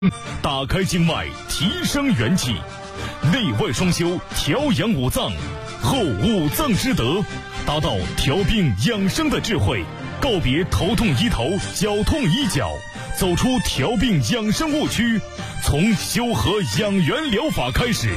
打开经脉，提升元气，内外双修，调养五脏，后五脏之德，达到调病养生的智慧，告别头痛医头，脚痛医脚，走出调病养生误区，从修和养元疗法开始。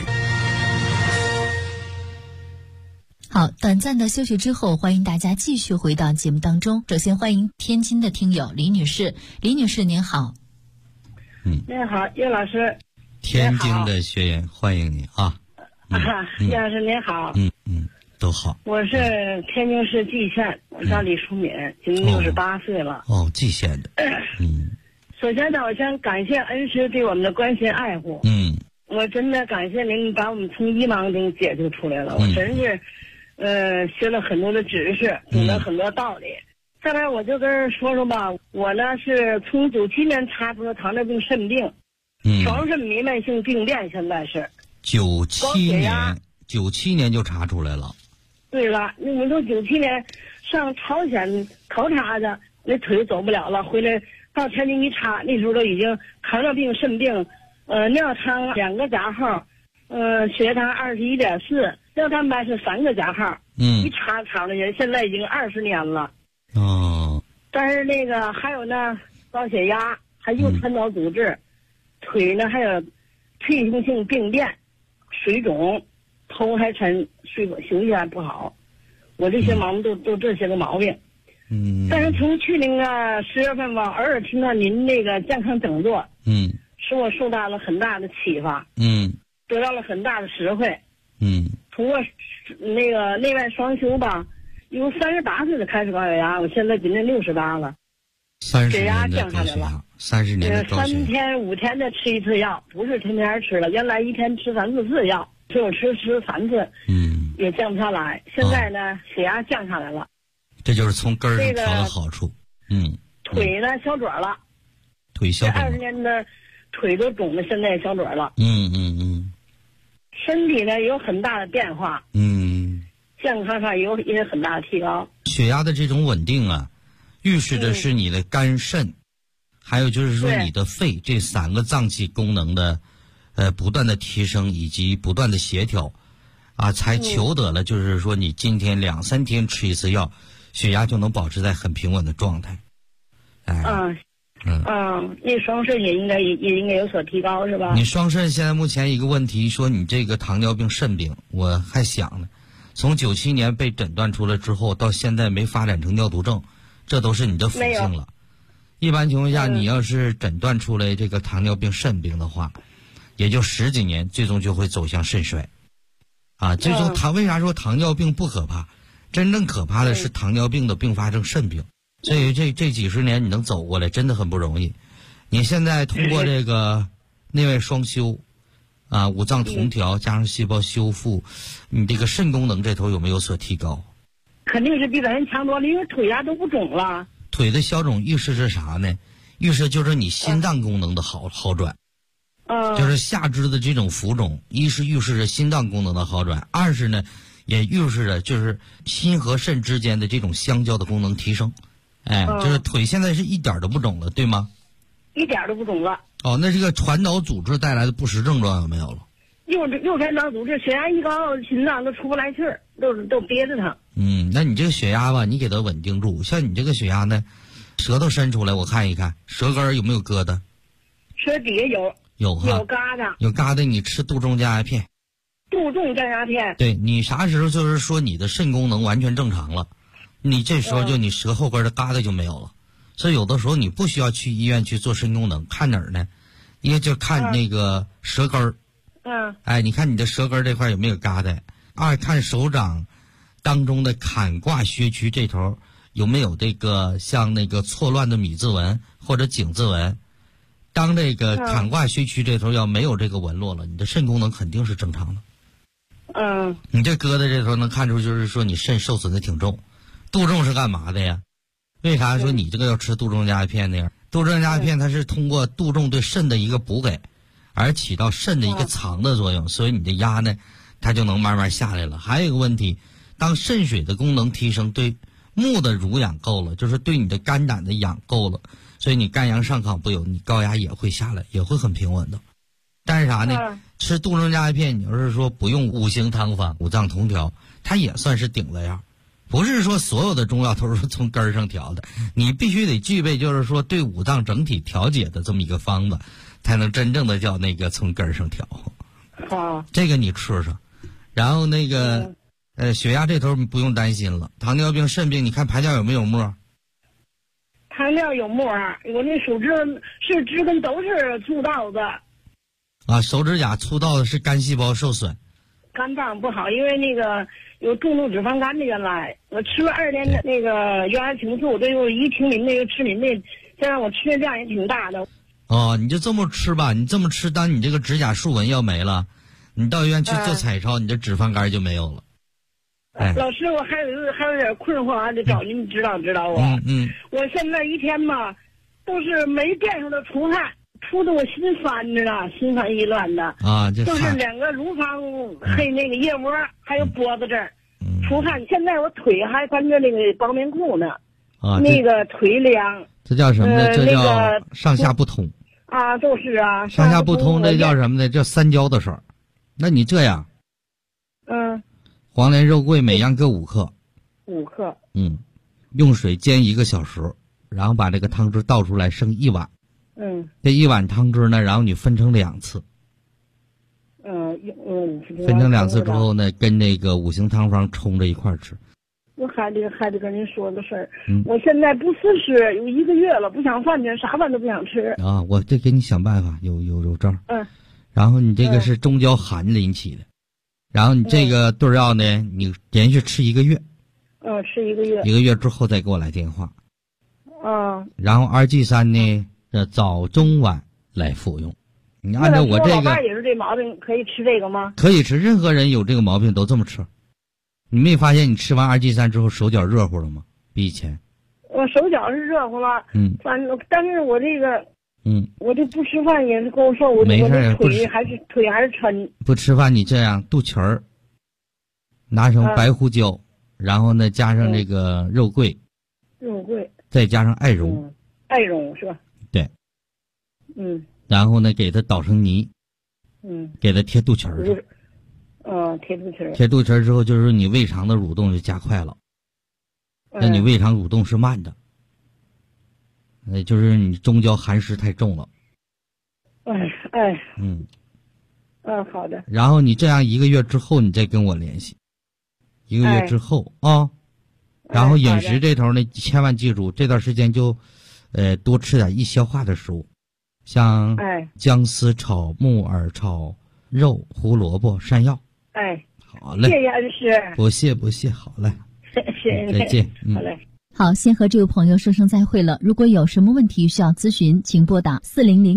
好，短暂的休息之后，欢迎大家继续回到节目当中。首先欢迎天津的听友李女士，李女士您好。 您好，叶老师。 天津的学员欢迎你啊！ 叶老师您好。 都好。 我是天津市蓟县，我叫李淑敏，今年68岁了。 蓟县的。 首先呢，我想感谢恩师对我们的关心爱护。我真的感谢您把我们从迷茫中解救出来了。我真是，学了很多的知识，懂了很多道理。再来，我就跟人说说吧，我呢是从97年查出了糖尿病肾病，双肾弥漫性病变，现在是 97年就查出来了。 对了，我从97年上朝鲜考察去，那腿走不了了，回来到天津一查，那时候都已经糖尿病肾病，尿糖2个加号，血糖21.4，尿蛋白是3个加号，一查了人，现在已经20年了。但是那个还有呢，高血压，还有传导阻滞，腿呢还有退行性病变，水肿，头还沉，休息还不好，我这些毛病都这些个毛病。但是从去年10月份吧，偶尔听到您那个健康讲座，使我受到了很大的启发，得到了很大的实惠。通过那个内外双修吧。由38岁就开始高血压，我现在今年68了，血压降下来了。 30年的高血压 3天5天的吃一次药，不是天天吃了，原来一天吃3、4次药，只有吃3次，也降不下来。现在呢，血压降下来了， 这就是从根儿上调的好处。 腿呢消肿了， 腿消肿了 ，20年的腿都肿了，现在也消肿了。身体呢有很大的变化。健康上也有很大的提高。 血压的这种稳定啊，预示着是你的肝肾，还有就是说你的肺这3个脏器功能的不断的提升以及不断的协调啊，才求得了就是说你今天2、3天吃一次药，血压就能保持在很平稳的状态。 那双肾也应该有所提高是吧？ 你双肾现在目前一个问题，说你这个糖尿病肾病，我还想呢。从97年被诊断出来之后，到现在没发展成尿毒症，这都是你的辅性了。一般情况下，你要是诊断出来这个糖尿病肾病的话，也就10几年，最终就会走向肾衰。最终为啥说糖尿病不可怕？真正可怕的是糖尿病的并发症肾病。所以这几十年你能走过来，真的很不容易。你现在通过这个内外双修。五脏同调加上细胞修复，你这个肾功能这头有没有所提高？ 肯定是比本人强多了，因为腿都不肿了。 腿的消肿预示着啥呢？预示就是你心脏功能的好转。就是下肢的这种浮肿，一是预示着心脏功能的好转，二是呢也预示着就是心和肾之间的这种相交的功能提升。就是腿现在是一点都不肿了，对吗？ 一点都不肿了。 那这个传导阻滞带来的不适症状有没有了？ 又传导阻滞，血压一高，心脏都出不来气儿，都憋着它。 那你这个血压吧，你给它稳定住。像你这个血压呢，舌头伸出来，我看一看，舌根有没有疙瘩？ 舌底下有疙瘩， 有疙瘩，你吃杜仲降压片。 杜仲降压片。 对，你啥时候就是说你的肾功能完全正常了，你这时候就你舌后根的疙瘩就没有了。所以有的时候你不需要去医院去做肾功能，看哪儿呢？因为就看那个舌根儿。你看你的舌根儿这块有没有疙瘩？二看手掌当中的坎胯靴区这头有没有这个像那个错乱的米字纹或者井字纹。当这个坎胯靴区这头要没有这个纹络了，你的肾功能肯定是正常的。你这疙瘩这头能看出就是说你肾受损的挺重。杜仲是干嘛的呀？为啥说你这个要吃杜仲降压片呢？杜仲降压片它是通过杜仲对肾的一个补给，而起到肾的一个藏的作用，所以你的压呢，它就能慢慢下来了。还有一个问题，当肾水的功能提升，对木的濡养够了，就是对你的肝胆的养够了， 所以你肝阳上亢不有，你高压也会下来，也会很平稳的。但是啥呢？吃杜仲佳片，你要是说不用五行汤方、五脏同调，它也算是顶了样。不是说所有的中药都是从根儿上调的，你必须得具备就是说对五脏整体调节的这么一个方子，才能真正的叫那个从根儿上调。 好， 这个你吃上，然后那个血压这头不用担心了。糖尿病、肾病，你看排尿有没有沫？ 糖尿有沫儿，我那手指是指根都是粗糙的。 啊，手指甲粗糙的是肝细胞受损。 肝脏不好，因为那个有重度脂肪肝的，原来我吃了2年的那个原来挺素，这又一停您那个吃您那，再让我吃的量也挺大的。 哦，你就这么吃吧，你这么吃，当你这个指甲竖纹要没了，你到医院去做彩超，你这脂肪肝就没有了。 老师，我还有点困惑，还得找您指导指导我。我现在一天嘛，都是没变数的出汗，出的我心烦着呢，心烦意乱的啊， 就是2个乳房黑那个腋窝，还有脖子这儿出汗。现在我腿还穿着那个薄棉裤呢， 啊， 那个腿凉。 这叫什么呢？这叫上下不通。 啊，就是啊， 上下不通，这叫什么呢？叫三焦的事儿。那你这样，黄连、肉桂每样各5克，5克，用水煎1个小时，然后把这个汤汁倒出来，剩1碗，这1碗汤汁呢，然后你分成2次，分成2次之后呢，跟那个五行汤方冲着一块儿吃。 我还得跟您说个事儿，我现在不思食有1个月了，不想饭去，啥饭都不想吃啊！我这给你想办法，有招。然后你这个是中焦寒引起的，然后你这个对药呢，你连续吃1个月， 吃1个月 ，1个月之后再给我来电话，然后2G3呢，早中晚来服用。你按照我这个， 老伴也是这毛病，可以吃这个吗？ 可以吃，任何人有这个毛病都这么吃。你没发现你吃完2G3之后手脚热乎了吗？比以前？ 我手脚是热乎了，反正但是我这个，我这不吃饭也是够受，我没事， 腿还是抻。 不吃饭你这样肚脐儿，拿上白胡椒，然后呢加上这个肉桂，再加上艾绒， 艾绒是吧？ 对，然后呢给它捣成泥，给它贴肚脐儿上。 贴肚脐儿。 贴肚脐儿之后，就是你胃肠的蠕动就加快了。那你胃肠蠕动是慢的，就是你中焦寒湿太重了。 好的。 然后你这样1个月之后，你再跟我联系。1个月之后啊，然后饮食这头呢，千万记住，这段时间就，多吃点易消化的食物，像姜丝炒木耳炒肉、胡萝卜、山药。好嘞， 谢谢恩师。 不谢，好嘞， 谢谢， 再见。 好嘞。 好，先和这位朋友说声再会了。如果有什么问题需要咨询，请拨打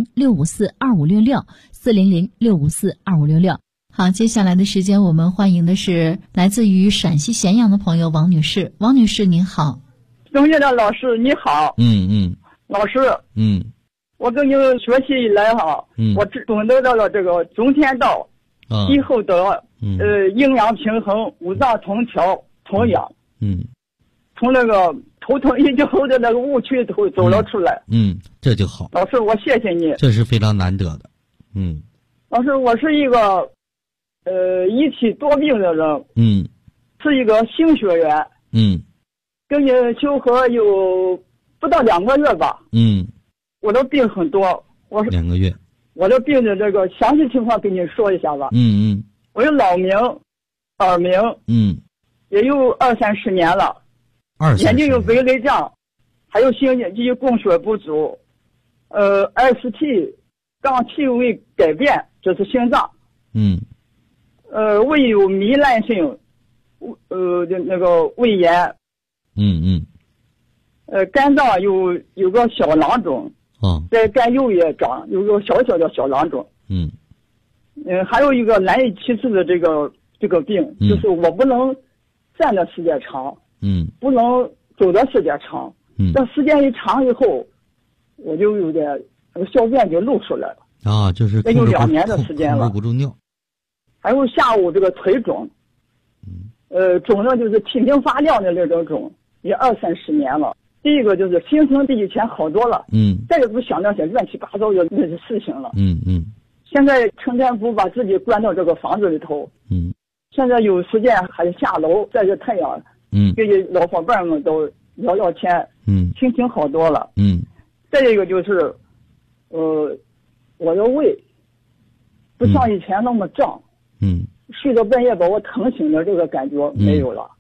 400-654-2566，400-654-2566。好，接下来的时间我们欢迎的是来自于陕西咸阳的朋友王女士。王女士您好。 钟院长老师你好。老师，我跟你学习以来哈，我懂得到了这个中天道，以后的营养平衡、五脏同调、同养，从那个头疼医酒的那个误区头走了出来， 这就好。 老师，我谢谢你， 这是非常难得的。 老师，我是一个一体多病的人，是一个新学员，跟你求和有不到2个月吧，我的病很多，我是 2个月， 我的病的这个详细情况跟你说一下吧。我有老鸣、耳鸣，也有20-30年了，眼睛有微泪障，还有心肌供血不足，ST 杠气味改变，这是心脏，胃有糜烂性，那个胃炎，肝脏有个小囊肿，在肝右也长有个小小的小囊肿，还有一个难以启齿的这个病，就是我不能站的时间长，不能走的时间长，这时间一长以后，我就有点小便就漏出来了啊，就是也有2年的时间了， 控制不住尿。 还有下午这个腿肿，肿的就是提心发亮的那种肿，也20-30年了。 第一个就是心情比以前好多了，再也不想那些乱七八糟的那些事情了，现在成天不把自己关到这个房子里头，现在有时间还下楼晒晒太阳，跟老伙伴们都聊聊天，心情好多了，再一个就是，我的胃不像以前那么胀，睡到半夜把我疼醒的这个感觉没有了，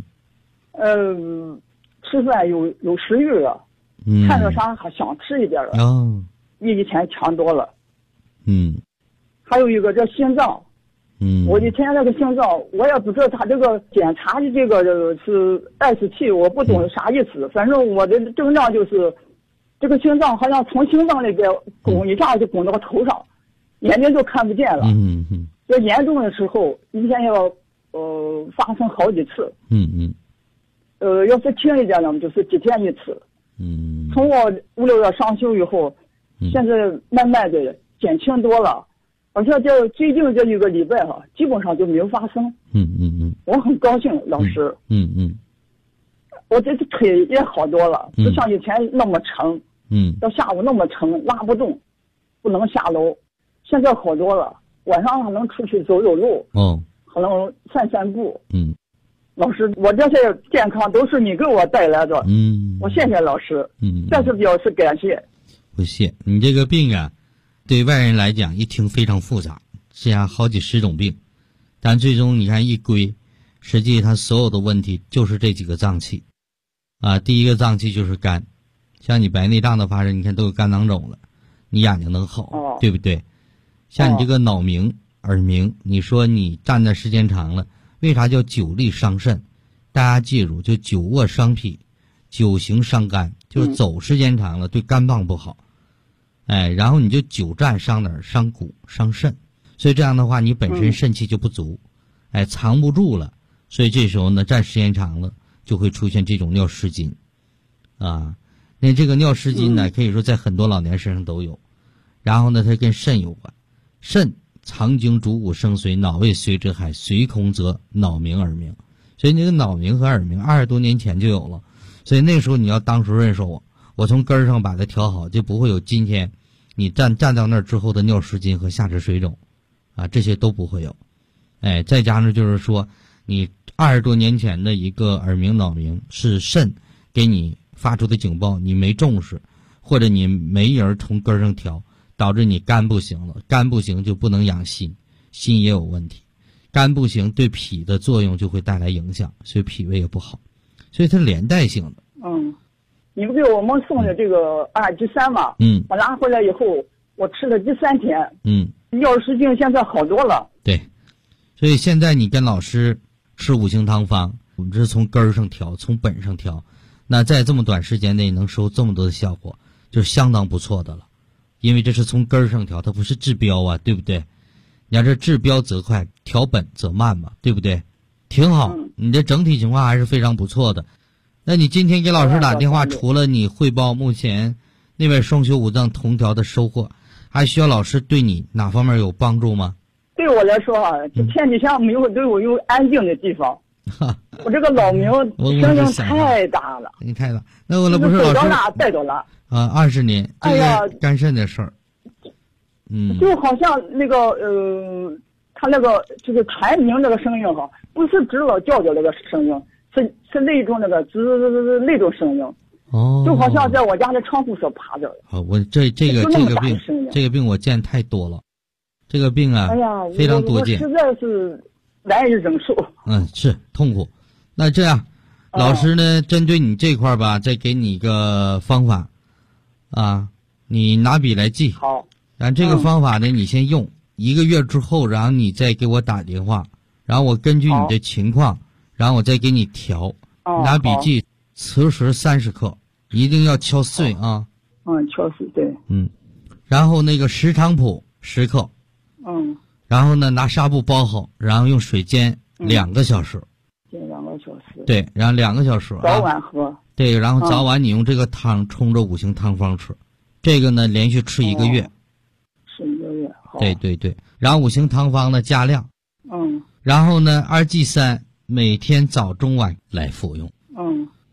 吃饭有食欲了，看着啥还想吃一点了，比以前强多了，还有一个这心脏，我以前那个心脏我也不知道他这个检查的这个是27，我不懂啥意思，反正我的症状就是这个心脏好像从心脏那边拱一下就拱到头上，眼睛就看不见了，这严重的时候一天要发生好几次，要是轻一点呢就是几天一次，从我5、6月上休以后，现在慢慢的减轻多了，而且这最近这一个礼拜基本上就没有发生，我很高兴，老师，我这腿也好多了，不像以前那么沉，到下午那么沉拉不动，不能下楼，现在好多了，晚上还能出去走走路，还能散散步，老师，我这些健康都是你给我带来的，我谢谢老师，再次表示感谢。 不谢，你这个病啊，对外人来讲一听非常复杂，这样好几十种病，但最终你看一归，实际它所有的问题就是这几个脏器，第一个脏器就是肝，像你白内障的发生，你看都有肝囊肿了，你眼睛能好，对不对？像你这个脑鸣、耳鸣，你说你站的时间长了。为啥叫久立伤肾？大家记住，就久卧伤脾，久行伤肝，就是走时间长了对肝脏不好。然后你就久站伤哪儿？伤骨、伤肾。所以这样的话，你本身肾气就不足，藏不住了。所以这时候呢，站时间长了就会出现这种尿失禁，那这个尿失禁呢，可以说在很多老年身上都有。然后呢，它跟肾有关，肾。藏精主骨生髓，脑胃随之海，髓空则脑鸣耳鸣。所以那个脑鸣和耳鸣20多年前就有了，所以那时候你要当时认识我从根儿上把它调好，就不会有今天你站到那儿之后的尿失禁和下肢水肿，这些都不会有。再加上就是说你20多年前的一个耳鸣脑鸣是肾给你发出的警报，你没重视，或者你没人从根儿上调，导致你肝不行了，肝不行就不能养心，心也有问题，肝不行对脾的作用就会带来影响，所以脾胃也不好，所以它连带性的。 你不给我们送的这个2G3嘛，我拿回来以后我吃了第3天，尿失禁现在好多了。 对，所以现在你跟老师吃5行汤方，我们这是从根儿上调，从本上调，那在这么短时间内能收这么多的效果，就是相当不错的了。因为这是从根儿上调，它不是治标啊，对不对？你要是治标则快，调本则慢嘛，对不对？挺好，你的整体情况还是非常不错的。那你今天给老师打电话，除了你汇报目前那位双修5脏同调的收获，还需要老师对你哪方面有帮助吗？ 对我来说这天底下没有对我有安静的地方。我这个老鸣声音太大了， 你太大。那我不是老师走到哪带到哪。 20年，这个肝肾的事儿， 就好像那个他那个就是传鸣那个声音不是指老叫的那个声音，是那种那个那种声音，就好像在我家的窗户上爬着。 我这个病我见太多了，这个病非常多见， 实在是难以忍受。 是痛苦。那这样，老师呢，针对你这块吧，再给你一个方法。你拿笔来记。 好。 然后这个方法呢，你先用1个月之后，然后你再给我打电话，然后我根据你的情况，然后我再给你调。拿笔记，磁石30克，一定要敲碎啊。 敲碎，对。 然后那个石菖蒲10克。然后呢，拿纱布包好，然后用水煎2个小时。 煎2个小时。 对，然后2个小时。 早晚喝。 对，然后早晚你用这个汤冲着5行汤方吃，这个呢连续吃1个月。 吃1个月，好。 对，然后5行汤方呢加量。然后呢2G3每天早中晚来服用。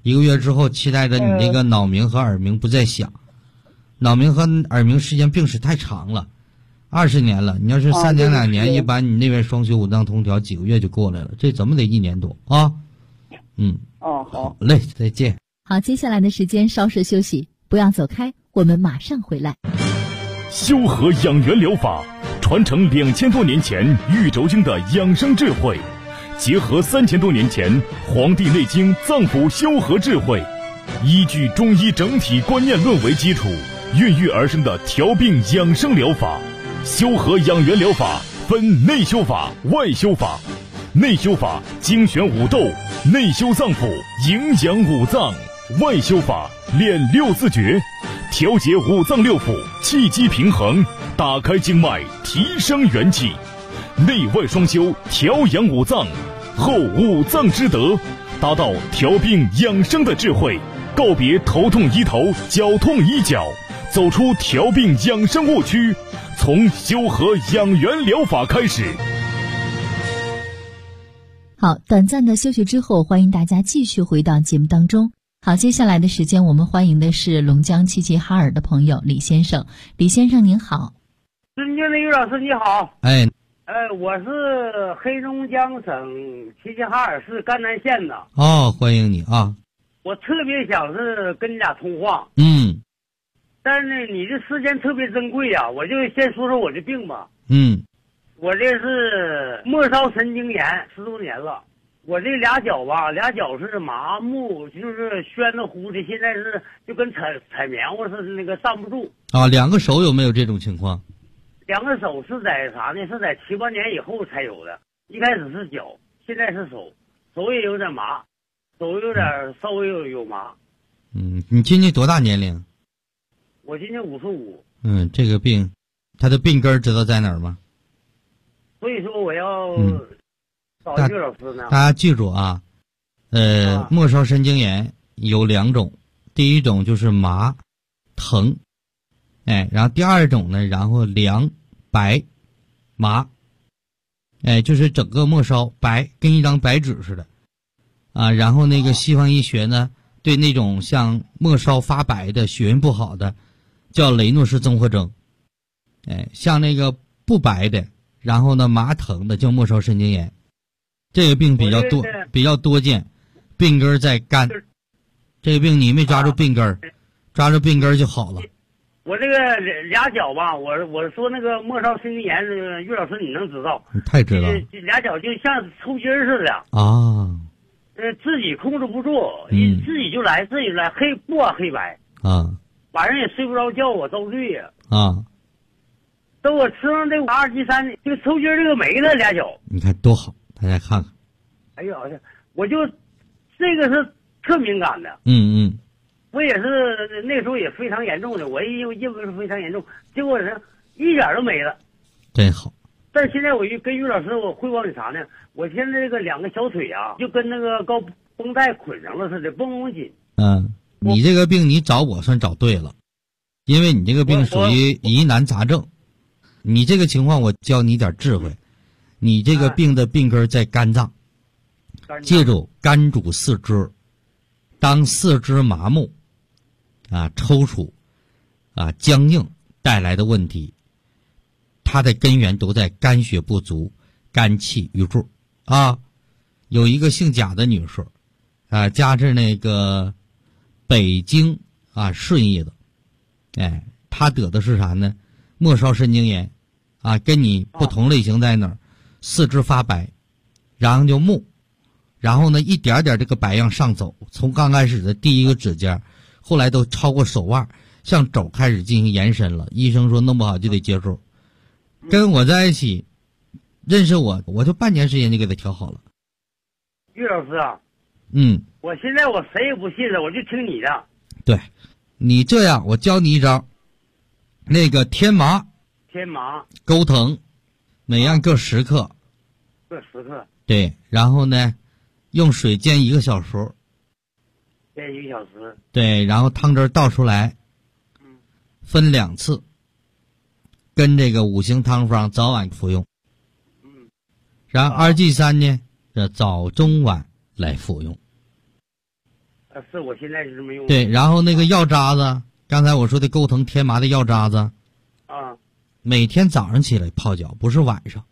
1个月之后，期待着你那个脑鸣和耳鸣不再响。脑鸣和耳鸣时间病史太长了，20年了。你要是3年2年，一般你那边双休五脏通调几个月就过来了，这怎么得1年多啊？好嘞，再见。 好，接下来的时间稍事休息，不要走开，我们马上回来。 修和养元疗法传承2000多年前玉轴经的养生智慧，结合3000多年前《黄帝内经》脏腑修和智慧，依据中医整体观念论为基础，孕育而生的调病养生疗法。修和养元疗法分内修法、外修法。内修法精选五斗，内修脏腑，营养五脏；外修法练6字诀，调节五脏六腑，气机平衡，打开经脉，提升元气。内外双修，调养五脏，后五脏之德，达到调病养生的智慧。告别头痛医头，脚痛医脚，走出调病养生误区，从修和养元疗法开始。 好，短暂的休息之后，欢迎大家继续回到节目当中。好，接下来的时间我们欢迎的是龙江齐齐哈尔的朋友李先生。李先生您好。 尊敬的于老师你好。我是黑龙江省齐齐哈尔市甘南县的。 欢迎你啊。 我特别想是跟你俩通话。但是呢，你这时间特别珍贵呀，我就先说说我的病吧。我这是末梢神经炎10多年了，我这俩脚是麻木，就是宣的乎的，现在是就跟踩棉花似的，那个站不住。 2个手有没有这种情况 ？2个手是在啥呢？是在7、8年以后才有的，一开始是脚，现在是手，手也有点麻，手有点稍微有麻。 你今年多大年龄？ 我今年55。 这个病，它的病根知道在哪儿吗？ 所以说我要找一个老师呢。 大家记住啊，末梢神经炎有2种，第一种就是麻疼，然后第二种呢，然后凉白麻，就是整个末梢白，跟一张白纸似的啊。然后那个西方医学呢，对那种像末梢发白的、血运不好的，叫雷诺氏综合征。像那个不白的，然后呢麻疼的叫末梢神经炎。这个病比较多见，病根在肝。这个病你没抓住病根，抓住病根就好了。 我这个俩脚吧，我说那个末梢神经炎，岳老师你能知道？ 你太知道。 俩脚就像抽筋似的啊。 自己控制不住，自己就来，黑不管黑白啊。 晚上也睡不着觉，我遭罪呀啊。 等我吃上这阿尔济3，这个抽筋这个没了，俩脚。 你看多好，大家看看。 哎呀，我就这个是特敏感的。我也是那时候也非常严重的，我因为是非常严重，结果是一点都没了， 真好。 但是现在我跟于老师我汇报你啥呢？我现在这个2个小腿啊，就跟那个高绷带捆上了似的，绷绷紧。 你这个病你找我算找对了，因为你这个病属于疑难杂症。你这个情况我教你点智慧，你这个病的病根在肝脏，记住肝主四肢，当四肢麻木抽搐僵硬带来的问题，它的根源都在肝血不足，肝气郁住有一个姓贾的女士家是那个北京顺义的，她得的是啥呢？末梢神经炎跟你不同类型在哪儿？四肢发白，然后就木，然后呢一点点这个白样上走，从刚开始的第一个指尖，后来都超过手腕，向肘开始进行延伸了。医生说弄不好就得接受。跟我在一起认识我就半年时间就给他调好了。 于老师啊，我现在我谁也不信了，我就听你的。 对，你这样我教你一招，那个天麻钩藤，每样各10克。 各10克。 对，然后呢，用水煎1个小时。 煎1个小时。 对，然后汤汁倒出来，分2次，跟这个5行汤方早晚服用。然后阿尔济3呢，早中晚来服用。 是我现在是这么用。 对，然后那个药渣子，刚才我说的钩藤天麻的药渣子，每天早上起来泡脚，不是晚上。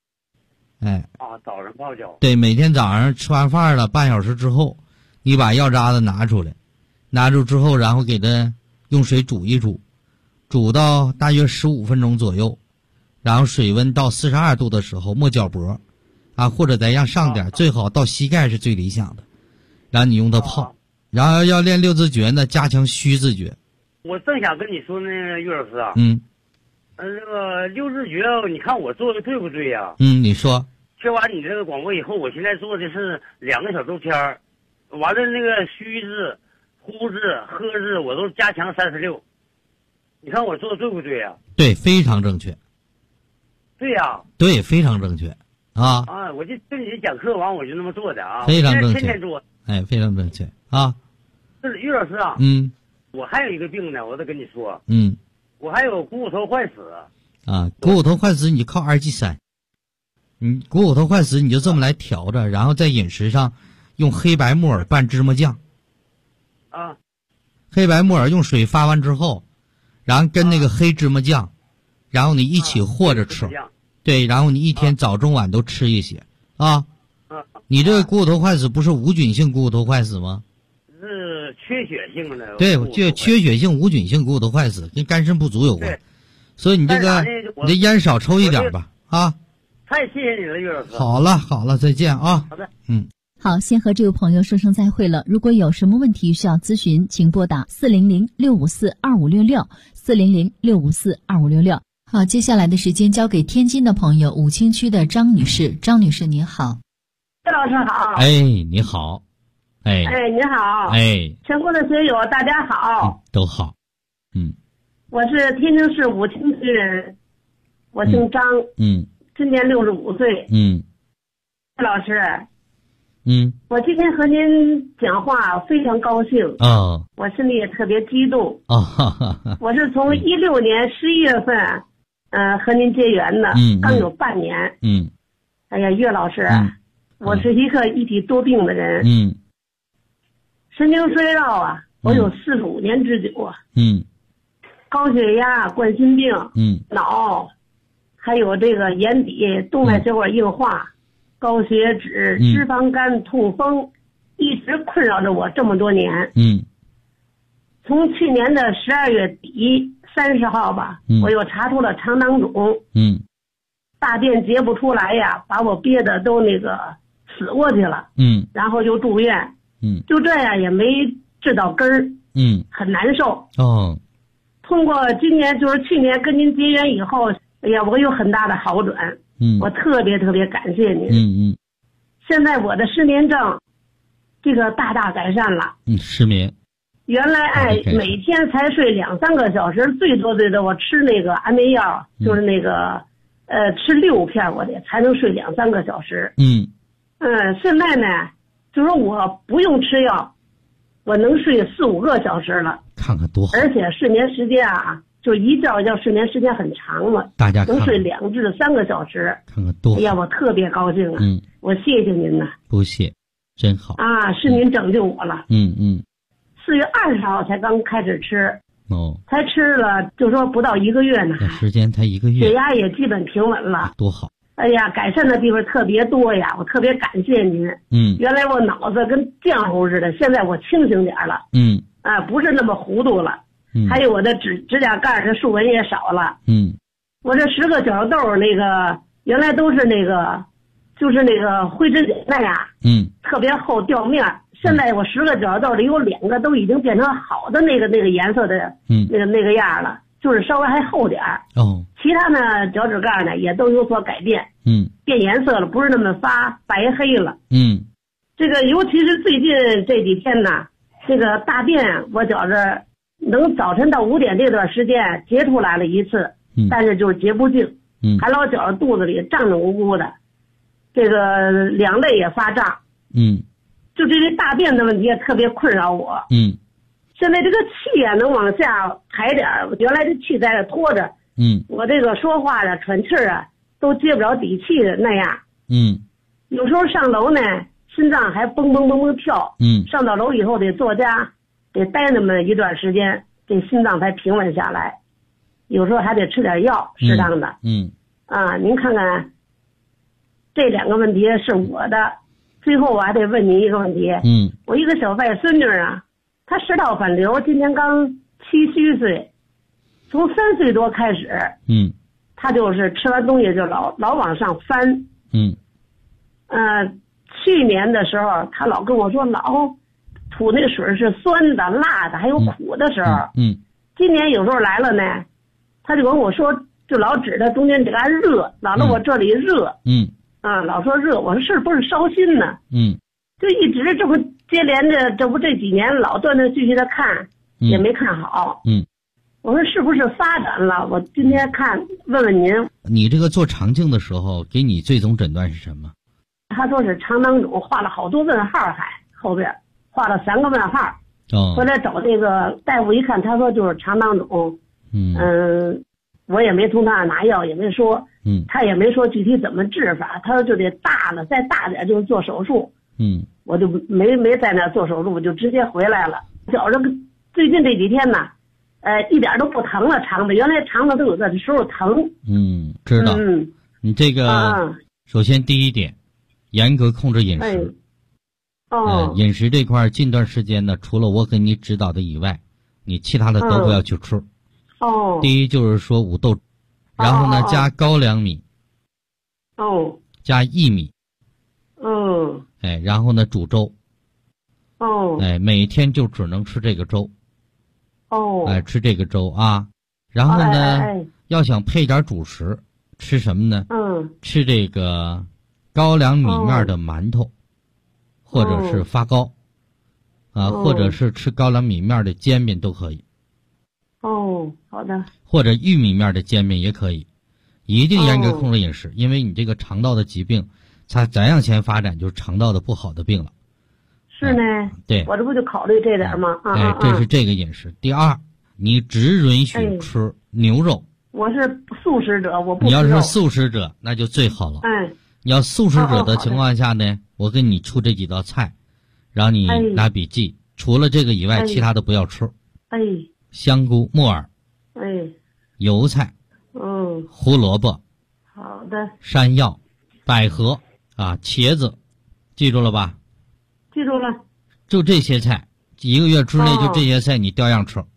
早上泡脚。 对，每天早上吃完饭了，半小时之后，你把药渣子拿出来，拿出之后，然后给它用水煮一煮，煮到大约15分钟左右，然后水温到42度的时候没脚脖，或者再让上点，最好到膝盖是最理想的，然后你用它泡，然后要练六字诀呢，加强虚字诀。 我正想跟你说那个岳老师啊，那个六字诀，你看我做的对不对呀？ 你说。 听完你这个广播以后，我现在做的是2个小周天儿，完了那个虚字、呼字、喝字我都加强36。你看我做的对不对呀？ 对，非常正确。 对呀。 对，非常正确。 我就跟你讲课完我就那么做的啊， 非常正确， 天天做。 非常正确啊。 是岳老师啊。我还有一个病呢，我得跟你说。我还有股骨头坏死。 股骨头坏死你靠2G3。股骨头坏死你就这么来调着，然后在饮食上用黑白木耳拌芝麻酱。黑白木耳用水发完之后，然后跟那个黑芝麻酱，然后你一起和着吃。对，然后你一天早中晚都吃一些你这个股骨头坏死不是无菌性股骨头坏死吗？ 是缺血性的。 对，就缺血性无菌性股骨头坏死跟肝肾不足有关，所以你这个你这烟少抽一点吧太谢谢你了，岳老师。 好了，再见啊。 好的。 好，先和这位朋友说声再会了。如果有什么问题需要咨询，请拨打400-654-2566，400-654-2566。好，接下来的时间交给天津的朋友，武清区的张女士。张女士您好。 岳老师好。 你好。 你好。全国的学友大家好。 都好。 我是天津市武清区人，我姓张。今年65岁。岳老师。我今天和您讲话非常高兴。我心里也特别激动。我是从16年11月份，和您结缘的，刚有半年。哎呀，岳老师，我是一个一体多病的人。神经衰弱我有45年之久啊。高血压、冠心病，脑，还有这个眼底动脉血管硬化，高血脂、脂肪肝、痛风，一直困扰着我这么多年。从去年的12月底30号吧，我又查出了肠囊肿。大便结不出来呀，把我憋得都那个死过去了。然后就住院。就这样也没治到根儿。很难受。通过今年就是去年跟您结缘以后，哎呀，我有很大的好转。我特别感谢您。现在我的失眠症这个大大改善了。 失眠原来每天才睡2-3个小时，最多我吃那个安眠药，就是那个吃6片我得才能睡2-3个小时。现在呢就是我不用吃药，我能睡4-5个小时了。 看看多好。 而且睡眠时间就一觉睡眠时间很长了， 大家能睡2至3个小时。 看看多好。 哎呀，我特别高兴啊。我谢谢您呐。 不谢，真好是您拯救我了。4月20号才刚开始吃。才吃了就说不到1个月呢。 时间才1个月。 血压也基本平稳了。 多好。 哎呀，改善的地方特别多呀，我特别感谢您。原来我脑子跟浆糊似的，现在我清醒点了。不是那么糊涂了。还有我的指甲盖的竖纹也少了。我这10个角豆那个原来都是那个就是那个灰指甲那样。特别厚掉面，现在我10个角豆里有2个都已经变成好的那个颜色的那个样了，就是稍微还厚点儿。其他呢脚趾盖呢也都有所改变。变颜色了，不是那么发白黑了。这个尤其是最近这几天呢，这个大便我觉着能早晨到5点这段时间结出来了一次，但是就是结不净。还老觉着肚子里胀胀鼓鼓的，这个两肋也发胀。就这些大便的问题也特别困扰我。现在这个气也能往下排点，原来这气在这拖着。我这个说话喘气都接不着底气的那样。有时候上楼呢， 心脏还蹦蹦蹦蹦跳。上到楼以后得坐家，得待那么一段时间，这心脏才平稳下来。有时候还得吃点药，适当的。您看看，这2个问题是我的。最后我还得问您一个问题。我一个小外孙女啊，她食道反流，今年刚7虚岁，从3岁多开始，她就是吃完东西就老往上翻。去年的时候，她老跟我说老吐那水是酸的、辣的，还有苦的时候。今年有时候来了呢，她就跟我说，就老指她中间这嘎热，老了我这里热。老说热，我说是不是烧心呢？就一直这么接连着，这几年老断断续续的看，也没看好。我说是不是发展了？我今天问问您。 你这个做肠镜的时候，给你最终诊断是什么？ 他说是肠囊肿，画了好多问号，还后边画了3个问号。回来找这个大夫一看，他说就是肠囊肿。我也没从他那拿药，也没说。他也没说具体怎么治法，他说就得大了，再大点就是做手术。我就没在那做手术，我就直接回来了。觉着最近这几天呢，一点都不疼了，肠子原来肠子都有的时候疼。 知道。你这个首先第一点，严格控制饮食。饮食这块近段时间呢，除了我给你指导的以外，你其他的都不要去吃。第一就是说五豆，然后呢加高粱米。加薏米。然后呢煮粥。每天就只能吃这个粥。吃这个粥啊。然后呢，要想配点主食，吃什么呢？吃这个高粱米面的馒头，或者是发糕，或者是吃高粱米面的煎饼都可以。 好的。 或者玉米面的煎饼也可以，一定严格控制饮食，因为你这个肠道的疾病，它再向前发展就是肠道的不好的病了。 是呢。 对。 我这不就考虑这点吗？ 这是这个饮食。第二，你只允许吃牛肉。 我是素食者，我不吃肉。 你要是素食者，那就最好了。你要素食者的情况下呢，我给你出这几道菜，让你拿笔记。除了这个以外，其他的不要吃。香菇、木耳。油菜。胡萝卜。 好的。 山药、百合茄子，记住了吧？ 记住了。 就这些菜，1个月之内就这些菜你照样吃。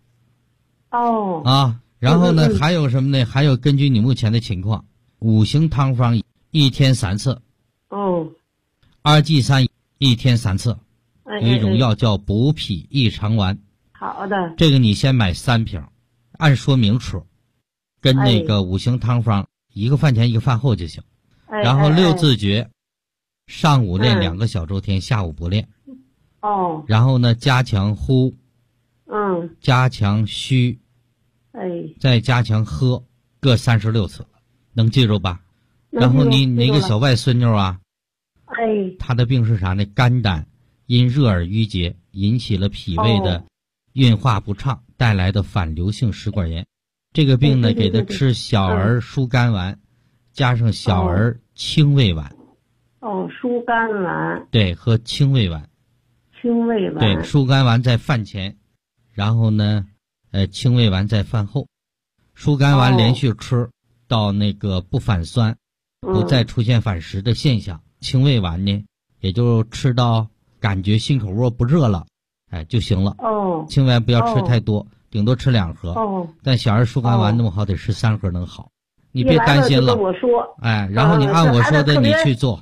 然后呢，还有什么呢？还有根据你目前的情况，5行汤方1天3次。2G3 1天3次。一种药叫补脾益肠丸。 好的。 这个你先买3瓶，按说明吃，跟那个5行汤方1个饭前1个饭后就行。然后6字诀，上午练2个小周天，下午不练。然后呢，加强呼。加强虚。再加强喝，各36次，能记住吧？然后你那个小外孙女啊，她的病是啥呢？肝胆因热而淤结，引起了脾胃的运化不畅，带来的反流性食管炎。这个病呢，给她吃小儿疏肝丸，加上小儿清胃丸。 疏肝丸。对， 喝清胃丸。 清胃丸。 对，疏肝丸在饭前，然后呢，清胃丸在饭后。疏肝丸连续吃到那个不反酸，不再出现反食的现象。清胃丸呢，也就吃到感觉心口窝不热了，就行了。清胃丸不要吃太多，顶多吃2盒。但小儿疏肝丸那么好，得吃3盒能好。你别担心了。 我说。 然后你按我说的你去做。